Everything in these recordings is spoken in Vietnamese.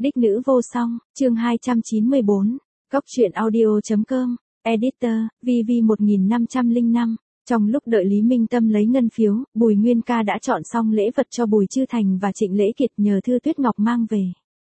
Đích nữ vô song, chương 294, Cóc truyện audio.com, Editor, VV1505. Trong lúc đợi Lý Minh Tâm lấy ngân phiếu, Bùi Nguyên Ca đã chọn xong lễ vật cho Bùi Chư Thành và Trịnh Lễ Kiệt nhờ Thư Tuyết Ngọc mang về.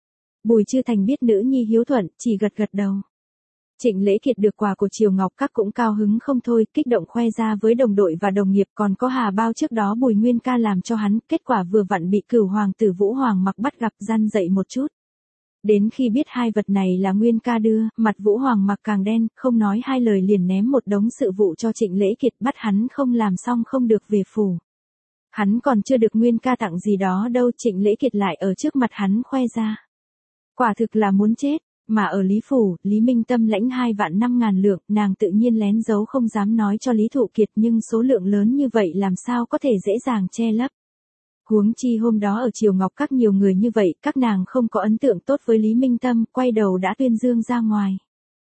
Bùi Chư Thành biết nữ nhi hiếu thuận, chỉ gật gật đầu. Trịnh Lễ Kiệt được quà của Triều Ngọc Các cũng cao hứng không thôi, kích động khoe ra với đồng đội và đồng nghiệp, còn có hà bao trước đó Bùi Nguyên Ca làm cho hắn, kết quả vừa vặn bị Cửu hoàng tử Vũ Hoàng Mặc bắt gặp, răn dậy một chút. Đến khi biết hai vật này là Nguyên Ca đưa, mặt Vũ Hoàng Mặc càng đen, không nói hai lời liền ném một đống sự vụ cho Trịnh Lễ Kiệt, bắt hắn không làm xong không được về phủ. Hắn còn chưa được Nguyên Ca tặng gì đó đâu, Trịnh Lễ Kiệt lại ở trước mặt hắn khoe ra. Quả thực là muốn chết. Mà ở Lý Phủ, Lý Minh Tâm lãnh 2.500.000 lượng, nàng tự nhiên lén giấu không dám nói cho Lý Thụ Kiệt, nhưng số lượng lớn như vậy làm sao có thể dễ dàng che lấp. Huống chi hôm đó ở Triều Ngọc Các nhiều người như vậy, các nàng không có ấn tượng tốt với Lý Minh Tâm, quay đầu đã tuyên dương ra ngoài.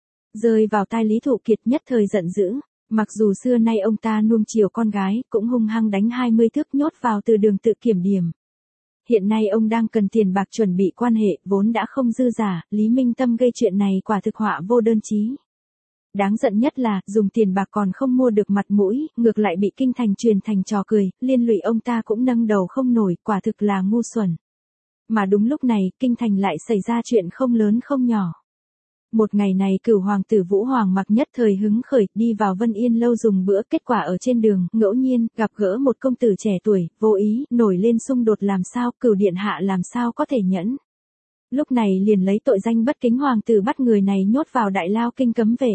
Rơi vào tai Lý Thụ Kiệt nhất thời giận dữ, mặc dù xưa nay ông ta nuông chiều con gái, cũng hung hăng đánh 20 thước nhốt vào từ đường tự kiểm điểm. Hiện nay ông đang cần tiền bạc chuẩn bị quan hệ, vốn đã không dư giả, Lý Minh Tâm gây chuyện này quả thực họa vô đơn chí. Đáng giận nhất là, dùng tiền bạc còn không mua được mặt mũi, ngược lại bị kinh thành truyền thành trò cười, liên lụy ông ta cũng nâng đầu không nổi, quả thực là ngu xuẩn. Mà đúng lúc này, kinh thành lại xảy ra chuyện không lớn không nhỏ. Một ngày này Cửu hoàng tử Vũ Hoàng Mặc nhất thời hứng khởi, đi vào Vân Yên lâu dùng bữa, kết quả ở trên đường, ngẫu nhiên, gặp gỡ một công tử trẻ tuổi, vô ý, nổi lên xung đột làm sao, Cửu điện hạ làm sao có thể nhẫn. Lúc này liền lấy tội danh bất kính hoàng tử bắt người này nhốt vào đại lao kinh cấm vệ.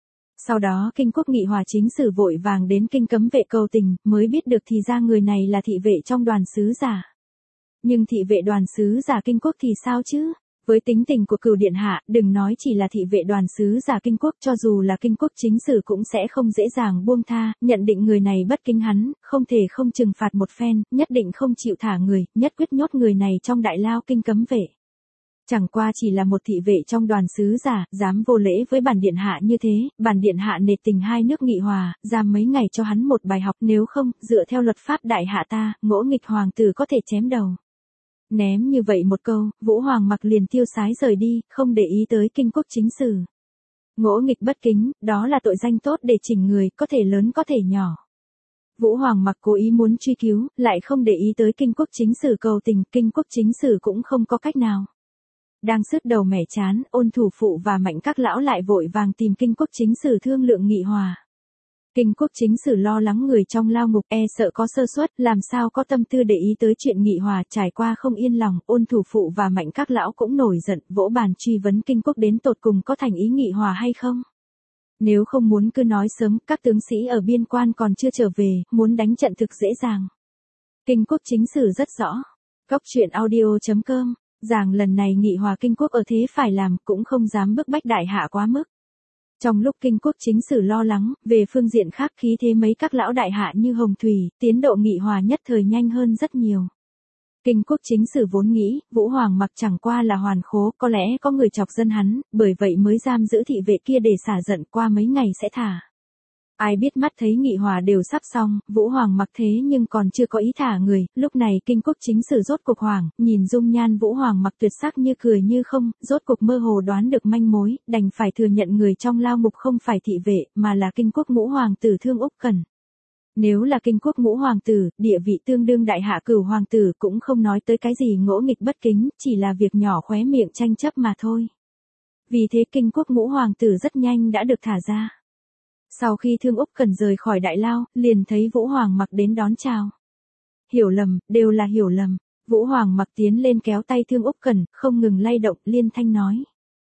Sau đó Kinh Quốc Nghị Hòa chính sử vội vàng đến kinh cấm vệ cầu tình, mới biết được thì ra người này là thị vệ trong đoàn sứ giả. Nhưng thị vệ đoàn sứ giả Kinh Quốc thì sao chứ? Với tính tình của Cửu điện hạ, đừng nói chỉ là thị vệ đoàn sứ giả Kinh Quốc, cho dù là Kinh Quốc chính sử cũng sẽ không dễ dàng buông tha, nhận định người này bất kính hắn, không thể không trừng phạt một phen, nhất định không chịu thả người, nhất quyết nhốt người này trong đại lao kinh cấm vệ. Chẳng qua chỉ là một thị vệ trong đoàn sứ giả, dám vô lễ với bản điện hạ như thế, bản điện hạ nể tình hai nước nghị hòa, giam mấy ngày cho hắn một bài học, nếu không, dựa theo luật pháp đại hạ ta, ngỗ nghịch hoàng tử có thể chém đầu. Ném như vậy một câu, Vũ Hoàng Mặc liền tiêu sái rời đi, không để ý tới Kinh Quốc chính sử. Ngỗ nghịch bất kính, đó là tội danh tốt để chỉnh người, có thể lớn có thể nhỏ. Vũ Hoàng Mặc cố ý muốn truy cứu, lại không để ý tới Kinh Quốc chính sử cầu tình, Kinh Quốc chính sử cũng không có cách nào. Đang sứt đầu mẻ chán, Ôn thủ phụ và Mạnh các lão lại vội vàng tìm Kinh Quốc chính sử thương lượng nghị hòa. Kinh Quốc chính sử lo lắng người trong lao ngục, e sợ có sơ suất, làm sao có tâm tư để ý tới chuyện nghị hòa, trải qua không yên lòng, Ôn thủ phụ và Mạnh các lão cũng nổi giận, vỗ bàn truy vấn Kinh Quốc đến tột cùng có thành ý nghị hòa hay không. Nếu không muốn cứ nói sớm, các tướng sĩ ở biên quan còn chưa trở về, muốn đánh trận thực dễ dàng. Kinh Quốc chính sử rất rõ. Cóc truyện audio.com, rằng lần này nghị hòa Kinh Quốc ở thế phải làm, cũng không dám bức bách đại hạ quá mức. Trong lúc Kinh Quốc chính sử lo lắng, về phương diện khác khí thế mấy các lão đại hạ như Hồng Thủy, tiến độ nghị hòa nhất thời nhanh hơn rất nhiều. Kinh Quốc chính sử vốn nghĩ, Vũ Hoàng Mặc chẳng qua là hoàn khố, có lẽ có người chọc dân hắn, bởi vậy mới giam giữ thị vệ kia để xả giận, qua mấy ngày sẽ thả. Ai biết mắt thấy nghị hòa đều sắp xong, Vũ Hoàng Mặc thế nhưng còn chưa có ý thả người, lúc này Kinh Quốc chính sử rốt cuộc hoảng, nhìn dung nhan Vũ Hoàng Mặc tuyệt sắc như cười như không, rốt cuộc mơ hồ đoán được manh mối, đành phải thừa nhận người trong lao ngục không phải thị vệ, mà là Kinh Quốc ngũ hoàng tử Thương Úc Cẩn. Nếu là Kinh Quốc ngũ hoàng tử, địa vị tương đương đại hạ Cửu hoàng tử cũng không nói tới cái gì ngỗ nghịch bất kính, chỉ là việc nhỏ khóe miệng tranh chấp mà thôi. Vì thế Kinh Quốc ngũ hoàng tử rất nhanh đã được thả ra. Sau khi Thương Úc Cẩn rời khỏi đại lao, liền thấy Vũ Hoàng Mặc đến đón chào. Hiểu lầm, đều là hiểu lầm. Vũ Hoàng Mặc tiến lên kéo tay Thương Úc Cẩn, không ngừng lay động, liên thanh nói.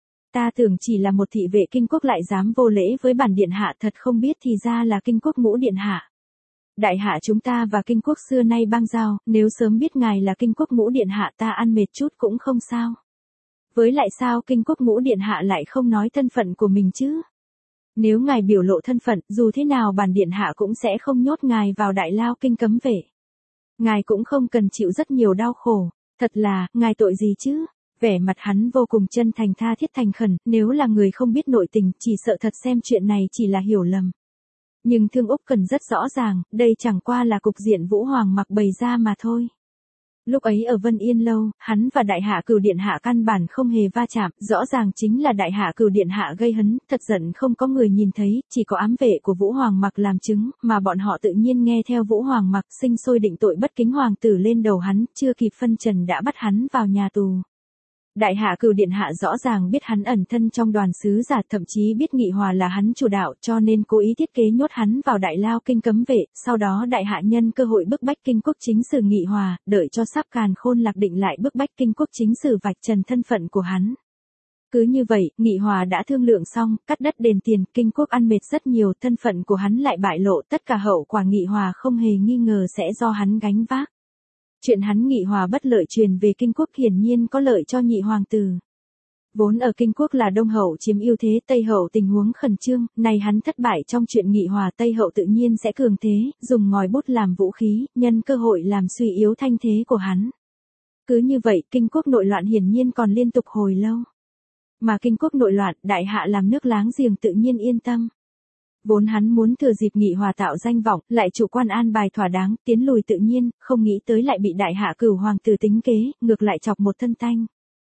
Ta tưởng chỉ là một thị vệ Kinh Quốc lại dám vô lễ với bản điện hạ, thật không biết thì ra là Kinh Quốc ngũ điện hạ. Đại hạ chúng ta và Kinh Quốc xưa nay bang giao, nếu sớm biết ngài là Kinh Quốc ngũ điện hạ ta ăn mệt chút cũng không sao. Với lại sao Kinh Quốc ngũ điện hạ lại không nói thân phận của mình chứ? Nếu ngài biểu lộ thân phận, dù thế nào bản điện hạ cũng sẽ không nhốt ngài vào đại lao kinh cấm vệ. Ngài cũng không cần chịu rất nhiều đau khổ. Thật là, ngài tội gì chứ? Vẻ mặt hắn vô cùng chân thành tha thiết thành khẩn, nếu là người không biết nội tình, chỉ sợ thật xem chuyện này chỉ là hiểu lầm. Nhưng Thương Úc Cẩn rất rõ ràng, đây chẳng qua là cục diện Vũ Hoàng Mặc bày ra mà thôi. Lúc ấy ở Vân Yên Lâu, hắn và Đại Hạ Cửu Điện Hạ căn bản không hề va chạm, rõ ràng chính là Đại Hạ Cửu Điện Hạ gây hấn, thật giận không có người nhìn thấy, chỉ có ám vệ của Vũ Hoàng Mặc làm chứng, mà bọn họ tự nhiên nghe theo Vũ Hoàng Mặc, sinh sôi định tội bất kính hoàng tử lên đầu hắn, chưa kịp phân trần đã bắt hắn vào nhà tù. Đại Hạ Cửu Điện Hạ rõ ràng biết hắn ẩn thân trong đoàn sứ giả, thậm chí biết Nghị Hòa là hắn chủ đạo, cho nên cố ý thiết kế nhốt hắn vào Đại Lao Kinh cấm vệ, sau đó Đại Hạ nhân cơ hội bức bách Kinh Quốc chính sử Nghị Hòa, đợi cho sắp Càn Khôn Lạc định lại bức bách Kinh Quốc chính sử vạch trần thân phận của hắn. Cứ như vậy, Nghị Hòa đã thương lượng xong, cắt đất đền tiền, Kinh Quốc ăn mệt rất nhiều, thân phận của hắn lại bại lộ, tất cả hậu quả Nghị Hòa không hề nghi ngờ sẽ do hắn gánh vác. Chuyện hắn Nghị Hòa bất lợi truyền về Kinh Quốc hiển nhiên có lợi cho nhị hoàng tử. Vốn ở Kinh Quốc là Đông Hậu chiếm ưu thế, Tây Hậu tình huống khẩn trương, nay hắn thất bại trong chuyện Nghị Hòa, Tây Hậu tự nhiên sẽ cường thế, dùng ngòi bút làm vũ khí, nhân cơ hội làm suy yếu thanh thế của hắn. Cứ như vậy, Kinh Quốc nội loạn hiển nhiên còn liên tục hồi lâu. Mà Kinh Quốc nội loạn, Đại Hạ làm nước láng giềng tự nhiên yên tâm. Vốn hắn muốn thừa dịp Nghị Hòa tạo danh vọng, lại chủ quan an bài thỏa đáng, tiến lùi tự nhiên, không nghĩ tới lại bị Đại Hạ Cửu hoàng tử tính kế, ngược lại chọc một thân tanh.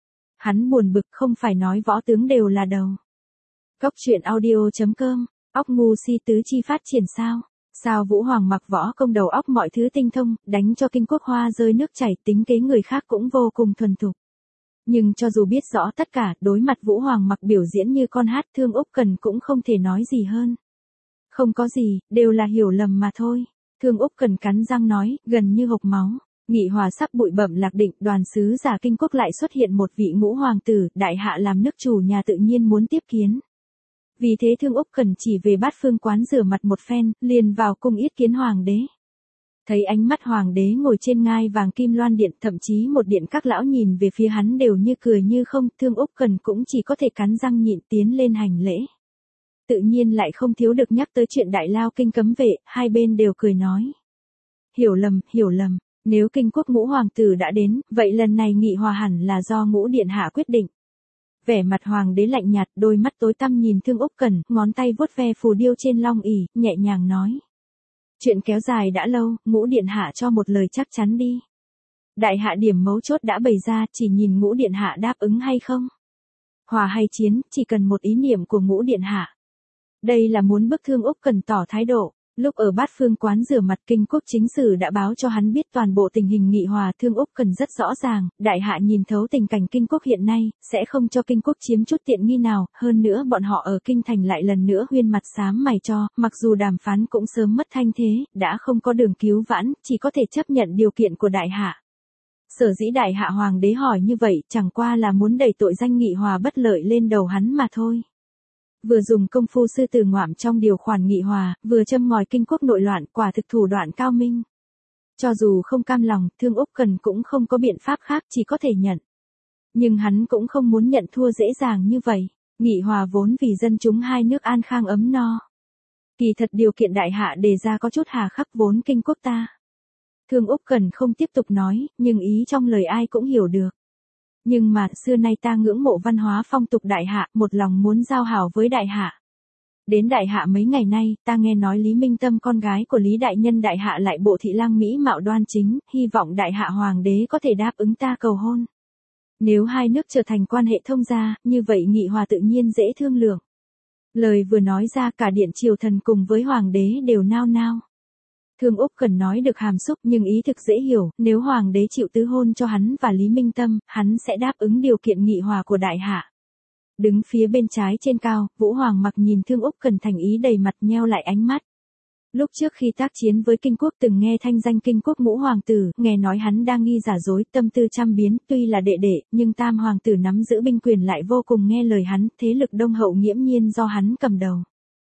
Hắn buồn bực, không phải nói võ tướng đều là đầu. Cốc truyện audio.com, óc ngu si tứ chi phát triển sao? Sao Vũ Hoàng Mặc võ công đầu óc mọi thứ tinh thông, đánh cho Kinh Quốc hoa rơi nước chảy, tính kế người khác cũng vô cùng thuần thục. Nhưng cho dù biết rõ tất cả, đối mặt Vũ Hoàng Mặc biểu diễn như con hát, Thương Úc Cần cũng không thể nói gì hơn. Không có gì, đều là hiểu lầm mà thôi. Thương Úc Cần cắn răng nói, gần như hộc máu. Nghị Hòa sắp bụi bẩm lạc định, đoàn sứ giả Kinh Quốc lại xuất hiện một vị ngũ hoàng tử, Đại Hạ làm nước chủ nhà tự nhiên muốn tiếp kiến. Vì thế Thương Úc Cần chỉ về Bát Phương quán rửa mặt một phen, liền vào cung yết kiến hoàng đế. Thấy ánh mắt hoàng đế ngồi trên ngai vàng kim loan điện, thậm chí một điện các lão nhìn về phía hắn đều như cười như không, Thương Úc Cần cũng chỉ có thể cắn răng nhịn tiến lên hành lễ. Tự nhiên lại không thiếu được nhắc tới chuyện Đại Lao Kinh cấm vệ, hai bên đều cười nói. Hiểu lầm, nếu Kinh Quốc ngũ hoàng tử đã đến, vậy lần này Nghị Hòa hẳn là do ngũ điện hạ quyết định. Vẻ mặt hoàng đế lạnh nhạt, đôi mắt tối tăm nhìn Thương Úc Cần, ngón tay vuốt ve phù điêu trên long ỷ, nhẹ nhàng nói. Chuyện kéo dài đã lâu, ngũ điện hạ cho một lời chắc chắn đi. Đại hạ điểm mấu chốt đã bày ra, chỉ nhìn ngũ điện hạ đáp ứng hay không. Hòa hay chiến, chỉ cần một ý niệm của ngũ điện hạ. Đây là muốn bức Thương Úc Cần tỏ thái độ. Lúc ở Bát Phương quán rửa mặt, Kinh Quốc chính sử đã báo cho hắn biết toàn bộ tình hình Nghị Hòa. Thương Úc Cần rất rõ ràng, Đại Hạ nhìn thấu tình cảnh Kinh Quốc hiện nay, sẽ không cho Kinh Quốc chiếm chút tiện nghi nào, hơn nữa bọn họ ở Kinh Thành lại lần nữa huyên mặt xám mày cho, mặc dù đàm phán cũng sớm mất thanh thế, đã không có đường cứu vãn, chỉ có thể chấp nhận điều kiện của Đại Hạ. Sở dĩ Đại Hạ hoàng đế hỏi như vậy, chẳng qua là muốn đẩy tội danh Nghị Hòa bất lợi lên đầu hắn mà thôi. Vừa dùng công phu sư tử ngoạm trong điều khoản Nghị Hòa, vừa châm ngòi Kinh Quốc nội loạn, quả thực thủ đoạn cao minh. Cho dù không cam lòng, Thương Úc Cần cũng không có biện pháp khác, chỉ có thể nhận. Nhưng hắn cũng không muốn nhận thua dễ dàng như vậy. Nghị Hòa vốn vì dân chúng hai nước an khang ấm no. Kỳ thật điều kiện Đại Hạ đề ra có chút hà khắc, vốn Kinh Quốc ta. Thương Úc Cần không tiếp tục nói, nhưng ý trong lời ai cũng hiểu được. Nhưng mà, xưa nay ta ngưỡng mộ văn hóa phong tục Đại Hạ, một lòng muốn giao hảo với Đại Hạ. Đến Đại Hạ mấy ngày nay, ta nghe nói Lý Minh Tâm con gái của Lý Đại Nhân Đại Hạ lại bộ thị lang mỹ mạo đoan chính, hy vọng Đại Hạ hoàng đế có thể đáp ứng ta cầu hôn. Nếu hai nước trở thành quan hệ thông gia, như vậy Nghị Hòa tự nhiên dễ thương lượng. Lời vừa nói ra, cả điện triều thần cùng với hoàng đế đều nao nao. Thương Úc Cần nói được hàm xúc nhưng ý thực dễ hiểu, nếu hoàng đế chịu tứ hôn cho hắn và Lý Minh Tâm, hắn sẽ đáp ứng điều kiện Nghị Hòa của Đại Hạ. Đứng phía bên trái trên cao, Vũ Hoàng Mặc nhìn Thương Úc Cần thành ý đầy mặt, nheo lại ánh mắt. Lúc trước khi tác chiến với Kinh Quốc từng nghe thanh danh Kinh Quốc ngũ hoàng tử, nghe nói hắn đang nghi giả dối, tâm tư trăm biến, tuy là đệ đệ, nhưng tam hoàng tử nắm giữ binh quyền lại vô cùng nghe lời hắn, thế lực Đông Hậu nghiễm nhiên do hắn cầm đầu.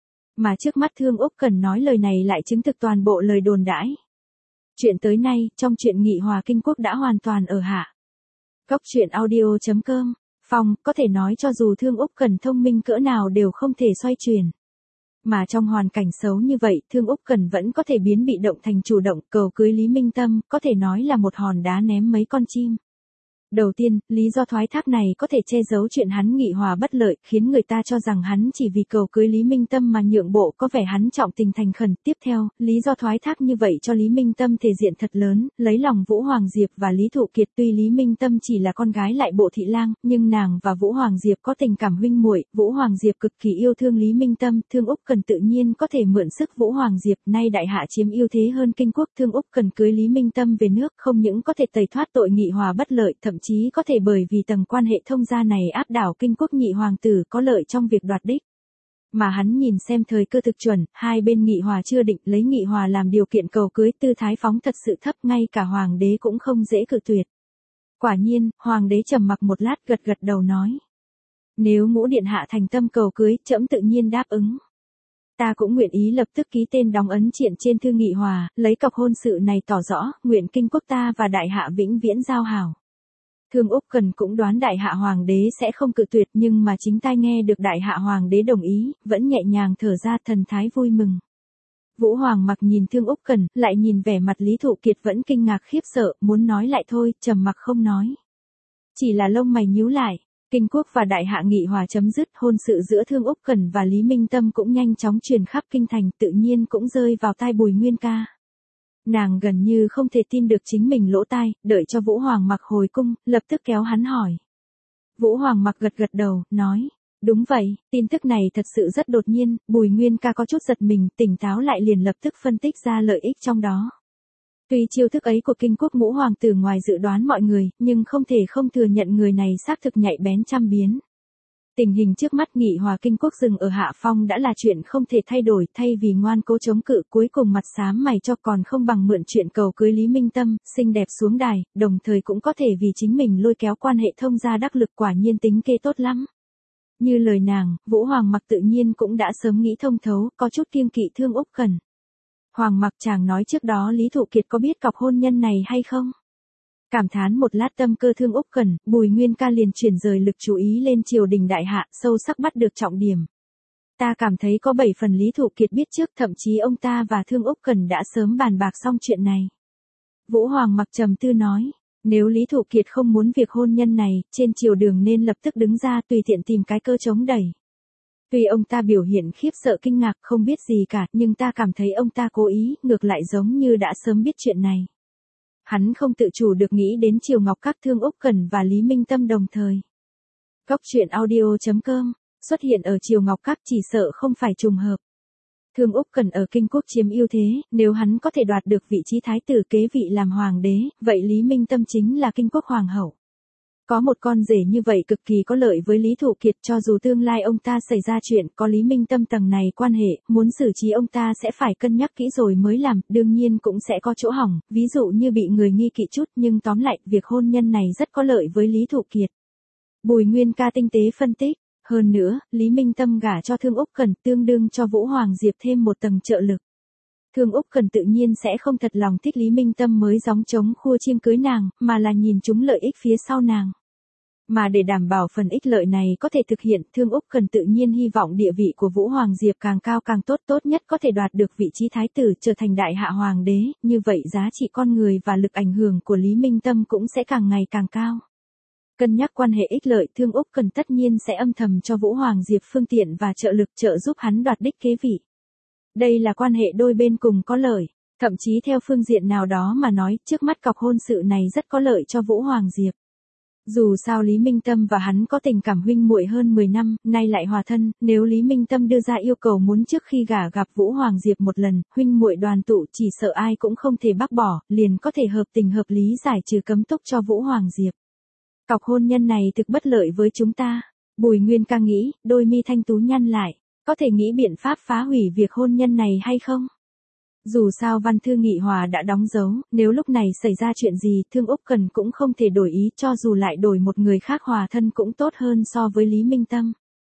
Mà trước mắt Thương Úc Cần nói lời này lại chứng thực toàn bộ lời đồn đãi. Chuyện tới nay, trong chuyện Nghị Hòa Kinh Quốc đã hoàn toàn ở hạ. Cốc truyện audio.com, Phong, có thể nói cho dù Thương Úc Cần thông minh cỡ nào đều không thể xoay chuyển. Mà trong hoàn cảnh xấu như vậy, Thương Úc Cần vẫn có thể biến bị động thành chủ động, cầu cưới Lý Minh Tâm, có thể nói là một hòn đá ném mấy con chim. Đầu tiên, lý do thoái thác này có thể che giấu chuyện hắn nghị hòa bất lợi, khiến người ta cho rằng hắn chỉ vì cầu cưới Lý Minh Tâm mà nhượng bộ, có vẻ hắn trọng tình thành khẩn. Tiếp theo, lý do thoái thác như vậy cho Lý Minh Tâm thể diện thật lớn, lấy lòng Vũ Hoàng Diệp và Lý Thụ Kiệt. Tuy Lý Minh Tâm chỉ là con gái lại bộ thị lang, nhưng nàng và Vũ Hoàng Diệp có tình cảm huynh muội. Vũ Hoàng Diệp cực kỳ yêu thương Lý Minh Tâm, Thương Úc Cần tự nhiên có thể mượn sức Vũ Hoàng Diệp. Nay đại hạ chiếm ưu thế hơn Kinh Quốc, Thương Úc Cần cưới Lý Minh Tâm về nước, không những có thể tẩy thoát tội nghị hòa bất lợi, thậm chí có thể bởi vì tầng quan hệ thông gia này áp đảo Kinh Quốc nhị hoàng tử, có lợi trong việc đoạt đích. Mà hắn nhìn xem thời cơ thực chuẩn, hai bên nghị hòa chưa định, lấy nghị hòa làm điều kiện cầu cưới, tư thái phóng thật sự thấp, ngay cả hoàng đế cũng không dễ cự tuyệt. Quả nhiên, hoàng đế trầm mặc một lát, gật gật đầu nói: nếu Ngũ điện hạ thành tâm cầu cưới, trẫm tự nhiên đáp ứng. Ta cũng nguyện ý lập tức ký tên đóng ấn triện trên thư nghị hòa, lấy cọc hôn sự này tỏ rõ, nguyện Kinh Quốc ta và đại hạ vĩnh viễn giao hảo. Thương Úc Cần cũng đoán đại hạ hoàng đế sẽ không cự tuyệt, nhưng mà chính tai nghe được đại hạ hoàng đế đồng ý, vẫn nhẹ nhàng thở ra, thần thái vui mừng. Vũ Hoàng mặc nhìn Thương Úc Cần, lại nhìn vẻ mặt Lý Thụ Kiệt vẫn kinh ngạc khiếp sợ, muốn nói lại thôi, trầm mặc không nói. Chỉ là lông mày nhíu lại. Kinh Quốc và đại hạ nghị hòa chấm dứt, hôn sự giữa Thương Úc Cần và Lý Minh Tâm cũng nhanh chóng truyền khắp kinh thành, tự nhiên cũng rơi vào tai Bùi Nguyên Ca. Nàng gần như không thể tin được chính mình lỗ tai, đợi cho Vũ Hoàng mặc hồi cung, lập tức kéo hắn hỏi. Vũ Hoàng mặc gật gật đầu, nói: đúng vậy, tin tức này thật sự rất đột nhiên. Bùi Nguyên Ca có chút giật mình, tỉnh táo lại liền lập tức phân tích ra lợi ích trong đó. Tuy chiêu thức ấy của Kinh Quốc ngũ hoàng tử ngoài dự đoán mọi người, nhưng không thể không thừa nhận người này xác thực nhạy bén trăm biến. Tình hình trước mắt nghị hòa Kinh Quốc dừng ở hạ phong đã là chuyện không thể thay đổi, thay vì ngoan cố chống cự, cuối cùng mặt xám mày cho còn không bằng mượn chuyện cầu cưới Lý Minh Tâm, xinh đẹp xuống đài, đồng thời cũng có thể vì chính mình lôi kéo quan hệ thông gia đắc lực, quả nhiên tính kế tốt lắm. Như lời nàng, Vũ Hoàng mặc tự nhiên cũng đã sớm nghĩ thông thấu, có chút kiêng kỵ Thương Úc Cần. Hoàng mặc chàng nói trước đó Lý Thụ Kiệt có biết cọc hôn nhân này hay không? Cảm thán một lát tâm cơ Thương Úc Cần, Bùi Nguyên Ca liền chuyển rời lực chú ý lên triều đình đại hạ, sâu sắc bắt được trọng điểm. Ta cảm thấy có 7 phần Lý Thụ Kiệt biết trước, thậm chí ông ta và Thương Úc Cần đã sớm bàn bạc xong chuyện này. Vũ Hoàng mặc trầm tư nói: nếu Lý Thụ Kiệt không muốn việc hôn nhân này, trên triều đường nên lập tức đứng ra tùy tiện tìm cái cơ chống đẩy. Tuy ông ta biểu hiện khiếp sợ kinh ngạc không biết gì cả, nhưng ta cảm thấy ông ta cố ý, ngược lại giống như đã sớm biết chuyện này. Hắn không tự chủ được nghĩ đến Triều Ngọc Các, Thương Úc Cần và Lý Minh Tâm đồng thời. Góc truyện audio.com, xuất hiện ở Triều Ngọc Các chỉ sợ không phải trùng hợp. Thương Úc Cần ở Kinh Quốc chiếm ưu thế, nếu hắn có thể đoạt được vị trí thái tử kế vị làm hoàng đế, vậy Lý Minh Tâm chính là Kinh Quốc hoàng hậu. Có một con rể như vậy cực kỳ có lợi với Lý Thụ Kiệt, cho dù tương lai ông ta xảy ra chuyện, có Lý Minh Tâm tầng này quan hệ, muốn xử trí ông ta sẽ phải cân nhắc kỹ rồi mới làm, đương nhiên cũng sẽ có chỗ hỏng, ví dụ như bị người nghi kỵ chút, nhưng tóm lại, việc hôn nhân này rất có lợi với Lý Thụ Kiệt. Bùi Nguyên Ca tinh tế phân tích, hơn nữa, Lý Minh Tâm gả cho Thương Úc Cần tương đương cho Vũ Hoàng Diệp thêm một tầng trợ lực. Thương Úc Cần tự nhiên sẽ không thật lòng thích Lý Minh Tâm mới gióng trống khua chiêng cưới nàng, mà là nhìn chúng lợi ích phía sau nàng. Mà để đảm bảo phần ích lợi này có thể thực hiện, Thương Úc Cần tự nhiên hy vọng địa vị của Vũ Hoàng Diệp càng cao càng tốt, tốt nhất có thể đoạt được vị trí thái tử, trở thành đại hạ hoàng đế, như vậy giá trị con người và lực ảnh hưởng của Lý Minh Tâm cũng sẽ càng ngày càng cao. Cân nhắc quan hệ ích lợi, Thương Úc Cần tất nhiên sẽ âm thầm cho Vũ Hoàng Diệp phương tiện và trợ lực, trợ giúp hắn đoạt đích kế vị. Đây là quan hệ đôi bên cùng có lợi, thậm chí theo phương diện nào đó mà nói, trước mắt cọc hôn sự này rất có lợi cho Vũ Hoàng Diệp. Dù sao Lý Minh Tâm và hắn có tình cảm huynh muội hơn 10 năm, nay lại hòa thân, nếu Lý Minh Tâm đưa ra yêu cầu muốn trước khi gả gặp Vũ Hoàng Diệp một lần, huynh muội đoàn tụ, chỉ sợ ai cũng không thể bác bỏ, liền có thể hợp tình hợp lý giải trừ cấm túc cho Vũ Hoàng Diệp. Cọc hôn nhân này thực bất lợi với chúng ta. Bùi Nguyên Ca nghĩ, đôi mi thanh tú nhăn lại, có thể nghĩ biện pháp phá hủy việc hôn nhân này hay không? Dù sao văn thư nghị hòa đã đóng dấu, nếu lúc này xảy ra chuyện gì, Thương Úc Cần cũng không thể đổi ý, cho dù lại đổi một người khác hòa thân cũng tốt hơn so với Lý Minh Tâm.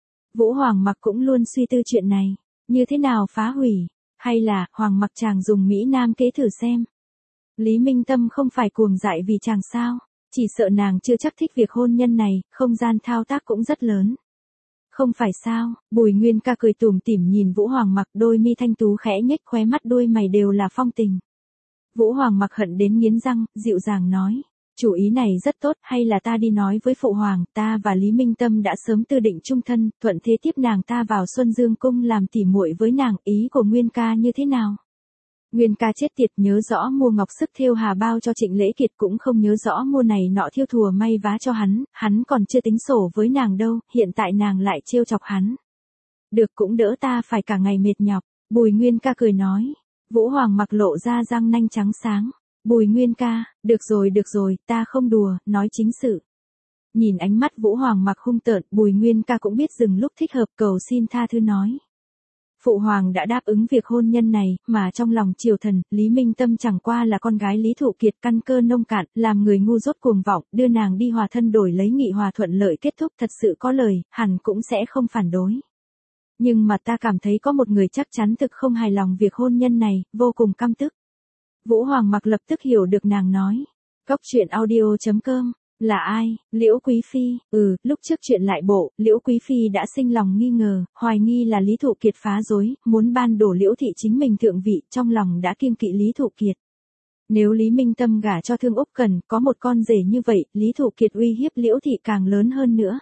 Vũ Hoàng mặc cũng luôn suy tư chuyện này, như thế nào phá hủy, hay là Hoàng mặc chàng dùng Mỹ Nam kế thử xem. Lý Minh Tâm không phải cuồng dại vì chàng sao, chỉ sợ nàng chưa chắc thích việc hôn nhân này, không gian thao tác cũng rất lớn. Không phải sao? Bùi Nguyên Ca cười tủm tỉm nhìn Vũ Hoàng mặc, đôi mi thanh tú khẽ nhếch khóe mắt, đôi mày đều là phong tình. Vũ Hoàng mặc hận đến nghiến răng, dịu dàng nói, Chủ ý này rất tốt, hay là ta đi nói với phụ hoàng, ta và Lý Minh Tâm đã sớm tư định chung thân, thuận thế tiếp nàng ta vào Xuân Dương cung làm tỉ muội với nàng, ý của Nguyên ca như thế nào? Nguyên ca chết tiệt, nhớ rõ mua ngọc sức thêu hà bao cho Trịnh Lễ Kiệt, cũng không nhớ rõ mua này nọ thiêu thùa may vá cho hắn còn chưa tính sổ với nàng đâu, hiện tại nàng lại trêu chọc hắn. Được, cũng đỡ ta phải cả ngày mệt nhọc. Bùi Nguyên ca cười nói. Vũ Hoàng mặc lộ ra răng nanh trắng sáng. Bùi Nguyên ca, được rồi, ta không đùa, nói chính sự. Nhìn ánh mắt Vũ Hoàng mặc hung tợn, Bùi Nguyên ca cũng biết dừng lúc thích hợp, cầu xin tha thứ nói. Phụ hoàng đã đáp ứng việc hôn nhân này, mà trong lòng triều thần, Lý Minh Tâm chẳng qua là con gái Lý Thụ Kiệt, căn cơ nông cạn, làm người ngu dốt cuồng vọng, đưa nàng đi hòa thân đổi lấy nghị hòa thuận lợi kết thúc, thật sự có lời, hẳn cũng sẽ không phản đối. Nhưng mà ta cảm thấy có một người chắc chắn thực không hài lòng việc hôn nhân này, vô cùng căm tức. Vũ Hoàng mặc lập tức hiểu được nàng nói. Cóc truyện audio.com. Là ai? Liễu Quý Phi. Lúc trước chuyện lại bộ, Liễu Quý Phi đã sinh lòng nghi ngờ, hoài nghi là Lý Thụ Kiệt phá rối, muốn ban đổ Liễu thị chính mình thượng vị, trong lòng đã kiêng kỵ Lý Thụ Kiệt. Nếu Lý Minh Tâm gả cho Thương Úc Cần, có một con rể như vậy, Lý Thụ Kiệt uy hiếp Liễu thị càng lớn hơn nữa.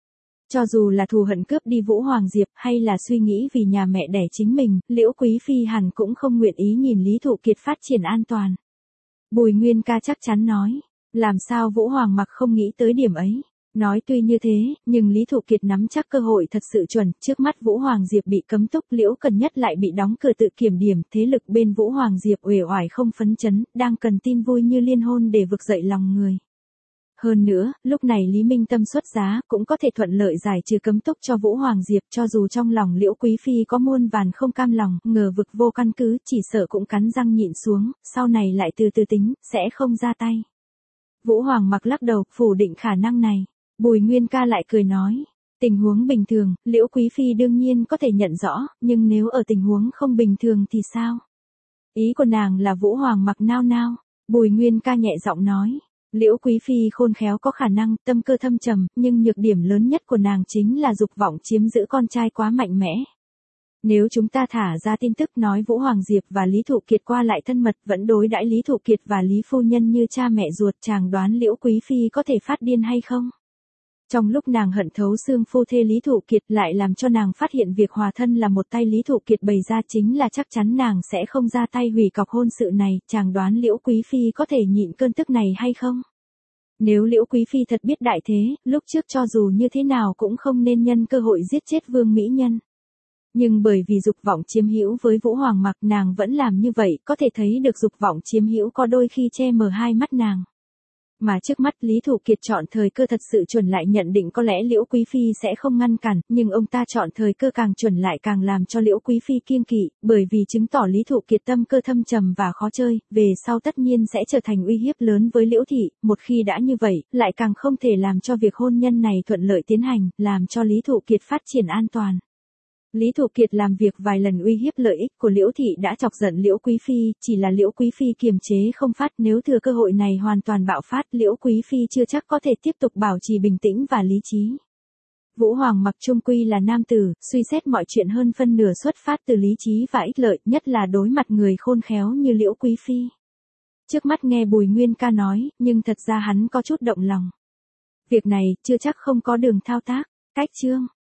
Cho dù là thù hận cướp đi Vũ Hoàng Diệp, hay là suy nghĩ vì nhà mẹ đẻ chính mình, Liễu Quý Phi hẳn cũng không nguyện ý nhìn Lý Thụ Kiệt phát triển an toàn. Bùi Nguyên ca chắc chắn nói. Làm sao Vũ Hoàng mặc không nghĩ tới điểm ấy? Nói tuy như thế, nhưng Lý Thụ Kiệt nắm chắc cơ hội thật sự chuẩn, trước mắt Vũ Hoàng Diệp bị cấm túc, Liễu Cần Nhất lại bị đóng cửa tự kiểm điểm, thế lực bên Vũ Hoàng Diệp uể oải không phấn chấn, đang cần tin vui như liên hôn để vực dậy lòng người. Hơn nữa, lúc này Lý Minh Tâm xuất giá, cũng có thể thuận lợi giải trừ cấm túc cho Vũ Hoàng Diệp, cho dù trong lòng Liễu Quý Phi có muôn vàn không cam lòng, ngờ vực vô căn cứ, chỉ sợ cũng cắn răng nhịn xuống, sau này lại từ từ tính, sẽ không ra tay. Vũ Hoàng mặc lắc đầu, phủ định khả năng này. Bùi Nguyên ca lại cười nói. Tình huống bình thường, Liễu Quý Phi đương nhiên có thể nhận rõ, nhưng nếu ở tình huống không bình thường thì sao? Ý của nàng là Vũ Hoàng mặc nao nao. Bùi Nguyên ca nhẹ giọng nói. Liễu Quý Phi khôn khéo có khả năng, tâm cơ thâm trầm, nhưng nhược điểm lớn nhất của nàng chính là dục vọng chiếm giữ con trai quá mạnh mẽ. Nếu chúng ta thả ra tin tức nói Vũ Hoàng Diệp và Lý Thụ Kiệt qua lại thân mật, vẫn đối đãi Lý Thụ Kiệt và Lý Phu Nhân như cha mẹ ruột, chàng đoán Liễu Quý Phi có thể phát điên hay không? Trong lúc nàng hận thấu xương phu thê Lý Thụ Kiệt, lại làm cho nàng phát hiện việc hòa thân là một tay Lý Thụ Kiệt bày ra, chính là chắc chắn nàng sẽ không ra tay hủy cọc hôn sự này, chàng đoán Liễu Quý Phi có thể nhịn cơn tức này hay không? Nếu Liễu Quý Phi thật biết đại thế, lúc trước cho dù như thế nào cũng không nên nhân cơ hội giết chết Vương Mỹ Nhân. Nhưng bởi vì dục vọng chiếm hữu với Vũ Hoàng mặc, nàng vẫn làm như vậy, có thể thấy được dục vọng chiếm hữu có đôi khi che mờ hai mắt nàng. Mà trước mắt Lý Thụ Kiệt chọn thời cơ thật sự chuẩn, lại nhận định có lẽ Liễu Quý Phi sẽ không ngăn cản, nhưng ông ta chọn thời cơ càng chuẩn lại càng làm cho Liễu Quý Phi kiêng kỵ, bởi vì chứng tỏ Lý Thụ Kiệt tâm cơ thâm trầm và khó chơi, về sau tất nhiên sẽ trở thành uy hiếp lớn với Liễu thị, một khi đã như vậy, lại càng không thể làm cho việc hôn nhân này thuận lợi tiến hành, làm cho Lý Thụ Kiệt phát triển an toàn. Lý Thụ Kiệt làm việc vài lần uy hiếp lợi ích của Liễu thị đã chọc giận Liễu Quý Phi, chỉ là Liễu Quý Phi kiềm chế không phát, nếu thừa cơ hội này hoàn toàn bạo phát, Liễu Quý Phi chưa chắc có thể tiếp tục bảo trì bình tĩnh và lý trí. Vũ Hoàng mặc trung quy là nam tử, suy xét mọi chuyện hơn phân nửa xuất phát từ lý trí và ích lợi, nhất là đối mặt người khôn khéo như Liễu Quý Phi. Trước mắt nghe Bùi Nguyên ca nói, nhưng thật ra hắn có chút động lòng. Việc này chưa chắc không có đường thao tác. Cách chương